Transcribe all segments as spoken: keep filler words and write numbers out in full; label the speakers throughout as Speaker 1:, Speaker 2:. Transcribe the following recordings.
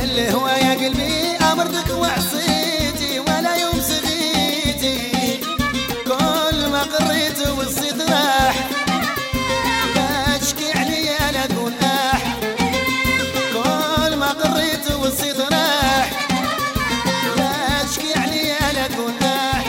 Speaker 1: الهوى يا قلبي أمرتك وعصيتي ولا يوم سغيتي، كل ما قريت والصيت راح لا تشكي عليا لا تقول آح، كل ما قريت والصيت راح لا تشكي عليا لا تقول آح.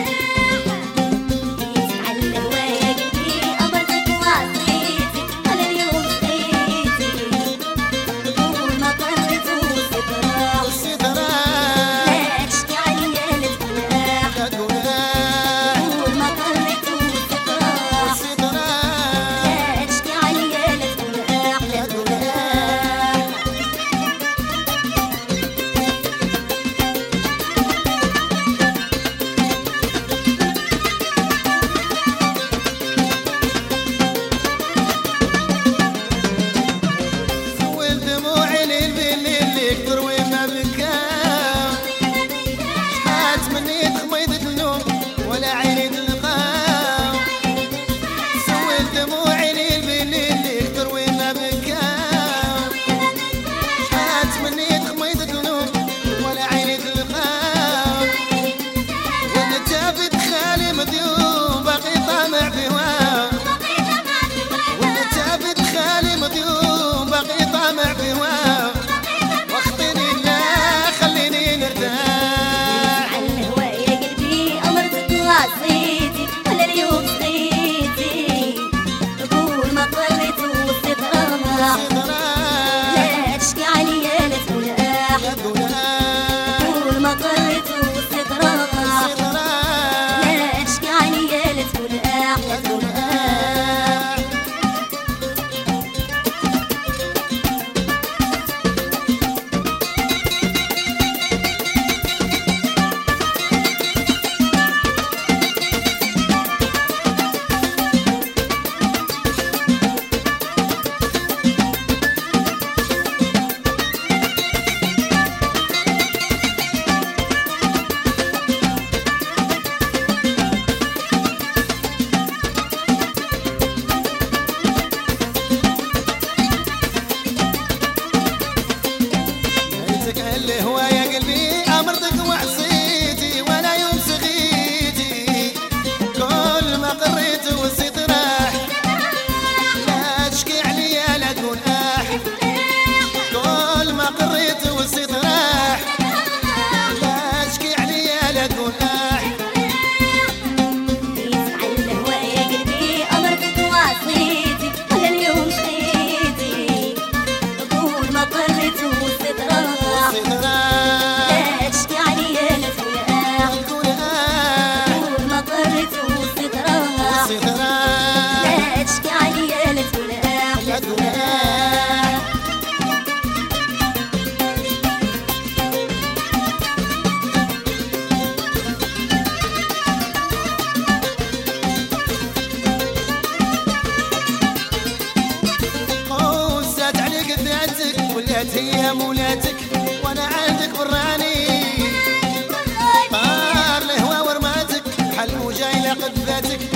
Speaker 1: الهوى يا قلبي أمرتك وعصيتي ولا يوم سغيتي، كل ما قريت والصيت راح لا تشكي عليا لا تقول آح، كل ما قريت والصيت راح لا تشكي عليا لا تقول آح.
Speaker 2: الهوى يا قلبي أمرتك وعصيتي ولا اليوم سغيتي، كل ما قريت والصيت راح لا تشكي عليا لا تقول آه، كل ما قريت والصيت راح لا تشكي عليا لا تقول آه لا تقول آه.
Speaker 1: قوست عليك ذاتك ولات هي مولاتك وانا عندك براني، طار الهوى ورماتك حل موجة إلى قد ذاتك